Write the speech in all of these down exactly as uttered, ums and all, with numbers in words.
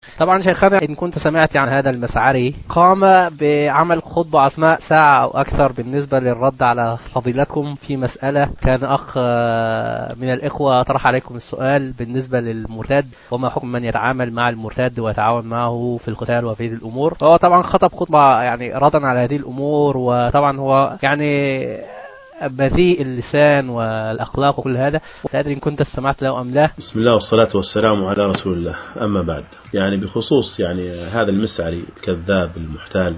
طبعا شيخنا، إن كنت سمعت عن هذا المسعري، قام بعمل خطبة عصماء ساعة أو أكثر بالنسبة للرد على فضيلتكم في مسألة. كان أخ من الإخوة طرح عليكم السؤال بالنسبة للمرتد، وما حكم من يتعامل مع المرتد ويتعاون معه في القتال وفي هذه الأمور. هو طبعا خطب خطبة يعني ردا على هذه الأمور، وطبعا هو يعني بذيء اللسان والأخلاق وكل هذا. لا أدري إن كنت استمعت له أم لا. بسم الله والصلاة والسلام على رسول الله. أما بعد، يعني بخصوص يعني هذا المسعري الكذاب المحتال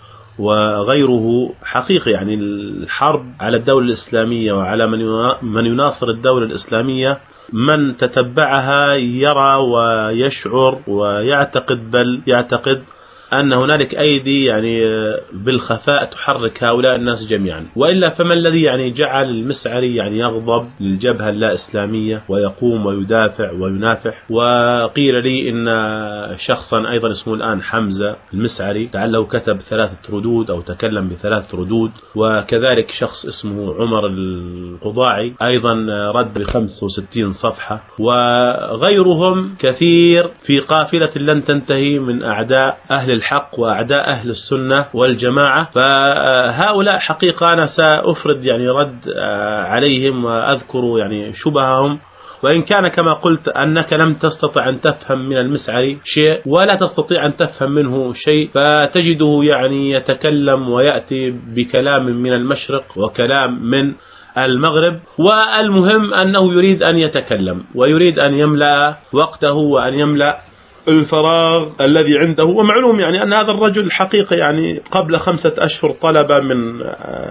وغيره، حقيقة يعني الحرب على الدولة الإسلامية وعلى من يناصر الدولة الإسلامية، من تتبعها يرى ويشعر ويعتقد، بل يعتقد أن هنالك أيدي يعني بالخفاء تحرك هؤلاء الناس جميعا. وإلا فما الذي يعني جعل المسعري يعني يغضب للجبهة اللا إسلامية ويقوم ويدافع وينافح؟ وقيل لي إن شخصا أيضا اسمه الآن حمزة المسعري لعله كتب ثلاثة ردود أو تكلم بثلاثة ردود، وكذلك شخص اسمه عمر القضاعي أيضا رد بخمس وستين صفحة، وغيرهم كثير في قافلة لن تنتهي من أعداء أهل الحق وأعداء أهل السنة والجماعة. فهؤلاء حقيقة أنا سأفرد يعني رد عليهم وأذكر يعني شبههم، وإن كان كما قلت أنك لم تستطع أن تفهم من المسعري شيء ولا تستطيع أن تفهم منه شيء، فتجده يعني يتكلم ويأتي بكلام من المشرق وكلام من المغرب، والمهم أنه يريد أن يتكلم ويريد أن يملأ وقته وأن يملأ الفراغ الذي عنده. ومعلوم يعني أن هذا الرجل الحقيقة يعني قبل خمسة أشهر طلب من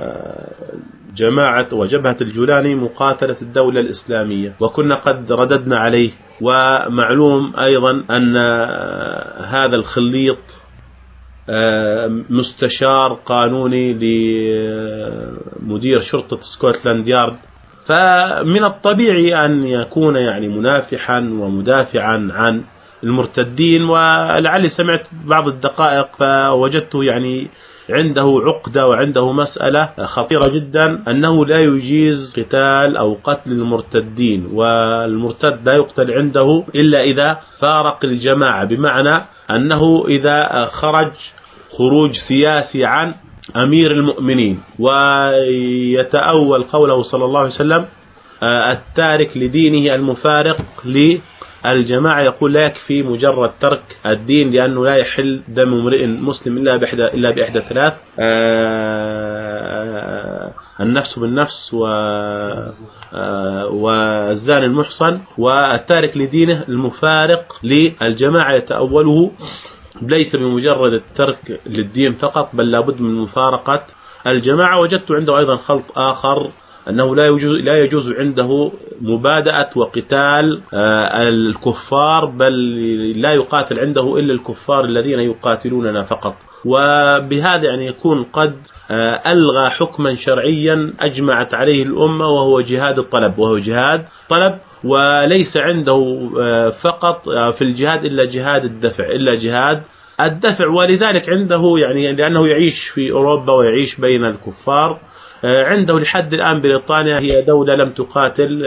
جماعة وجبهة الجولاني مقاتلة الدولة الإسلامية، وكنا قد رددنا عليه. ومعلوم أيضا أن هذا الخليط مستشار قانوني لمدير شرطة سكوتلاند يارد، فمن الطبيعي أن يكون يعني منافحا ومدافعا عن المرتدين. ولعلي سمعت بعض الدقائق فوجدته يعني عنده عقدة وعنده مسألة خطيرة جدا، أنه لا يجيز قتال أو قتل المرتدين، والمرتد لا يقتل عنده إلا إذا فارق الجماعة، بمعنى أنه إذا خرج خروج سياسي عن أمير المؤمنين ويتأول قوله صلى الله عليه وسلم التارك لدينه المفارق للجماعة، يقول لا يكفي مجرد ترك الدين، لأنه لا يحل دم امرئ مسلم إلا بإحدى إلا بإحدى ثلاث: النفس بالنفس والزاني المحصن والتارك لدينه المفارق للجماعة. يتأوله ليس بمجرد الترك للدين فقط، بل لابد من مفارقة الجماعة. وجدت عنده أيضا خلط آخر، أنه لا يجوز, لا يجوز عنده مبادئة وقتال الكفار، بل لا يقاتل عنده إلا الكفار الذين يقاتلوننا فقط. وبهذا يعني يكون قد ألغى حكما شرعيا أجمعت عليه الأمة، وهو جهاد الطلب، وهو جهاد طلب، وليس عنده فقط في الجهاد إلا جهاد الدفع إلا جهاد الدفع. ولذلك عنده يعني لأنه يعيش في أوروبا ويعيش بين الكفار، عنده لحد الآن بريطانيا هي دولة لم تقاتل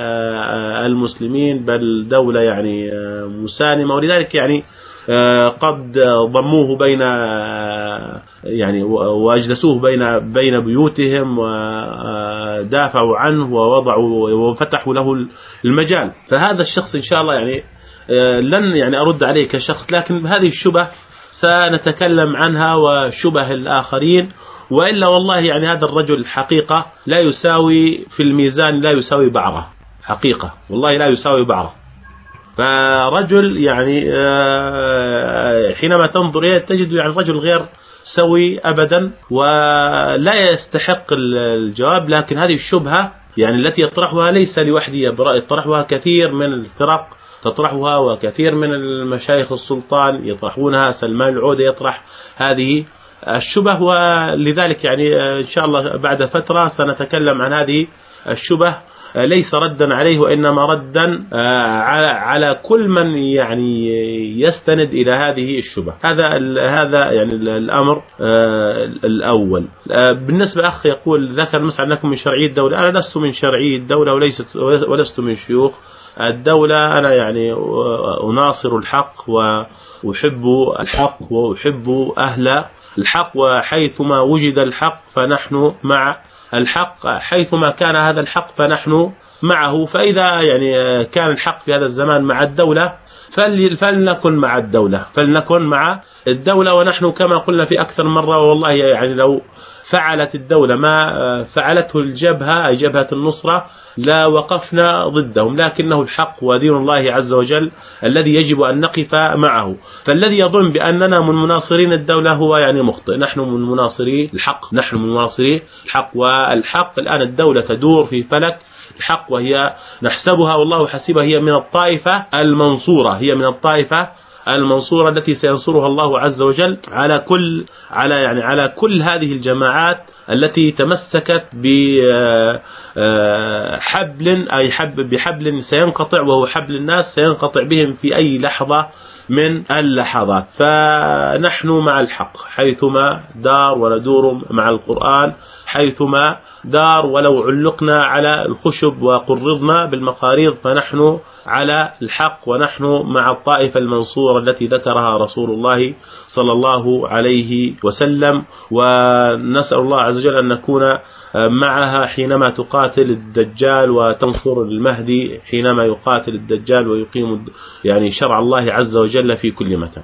المسلمين، بل دولة يعني مسالمة، ولذلك يعني قد ضموه بين يعني واجلسوه بين بين بيوتهم ودافعوا عنه ووضعوا وفتحوا له المجال. فهذا الشخص إن شاء الله يعني لن يعني أرد عليه كشخص، لكن هذه الشبه سنتكلم عنها وشبه الآخرين. وإلا والله يعني هذا الرجل الحقيقة لا يساوي في الميزان، لا يساوي بعضه حقيقة، والله لا يساوي بعضه. فرجل يعني حينما تنظر إليه تجد يعني رجل غير سوي أبدا ولا يستحق الجواب. لكن هذه الشبهة يعني التي يطرحها ليس لوحده، يطرحها كثير من الفرق تطرحها، وكثير من المشايخ السلطان يطرحونها، سلمان العودة يطرح هذه الشبه. ولذلك يعني إن شاء الله بعد فترة سنتكلم عن هذه الشبه، ليس ردا عليه وإنما ردا على كل من يعني يستند إلى هذه الشبه. هذا هذا يعني الأمر الأول. بالنسبة أخ يقول ذكر مسعى أنكم من شرعية الدولة، أنا لست من شرعية الدولة وليست ولست من شيوخ الدولة. أنا يعني أناصر الحق و أحب الحق وأحب أهل الحق، وحيثما وجد الحق فنحن مع الحق، حيثما كان هذا الحق فنحن معه. فإذا يعني كان الحق في هذا الزمان مع الدولة فلنكن مع الدولة فلنكن مع الدولة ونحن كما قلنا في أكثر مرة، والله يعني لو فعلت الدولة ما فعلته الجبهة أي جبهة النصرة لا وقفنا ضدهم، لكنه الحق ودين الله عز وجل الذي يجب أن نقف معه. فالذي يظن بأننا من مناصرين الدولة هو يعني مخطئ، نحن من مناصري الحق، نحن من مناصري الحق. والحق الآن الدولة تدور في فلك الحق، وهي نحسبها والله حسبها هي من الطائفة المنصورة، هي من الطائفة المنصورة التي سينصرها الله عز وجل على كل على يعني على كل هذه الجماعات التي تمسكت بحبل أي حب بحبل سينقطع، وهو حبل الناس سينقطع بهم في أي لحظة من اللحظات. فنحن مع الحق حيثما دار، وندور مع القرآن حيثما دار، ولو علقنا على الخشب وقرضنا بالمقاريض فنحن على الحق، ونحن مع الطائفة المنصورة التي ذكرها رسول الله صلى الله عليه وسلم. ونسأل الله عز وجل أن نكون معها حينما تقاتل الدجال وتنصر المهدي حينما يقاتل الدجال ويقيم يعني شرع الله عز وجل في كل مكان.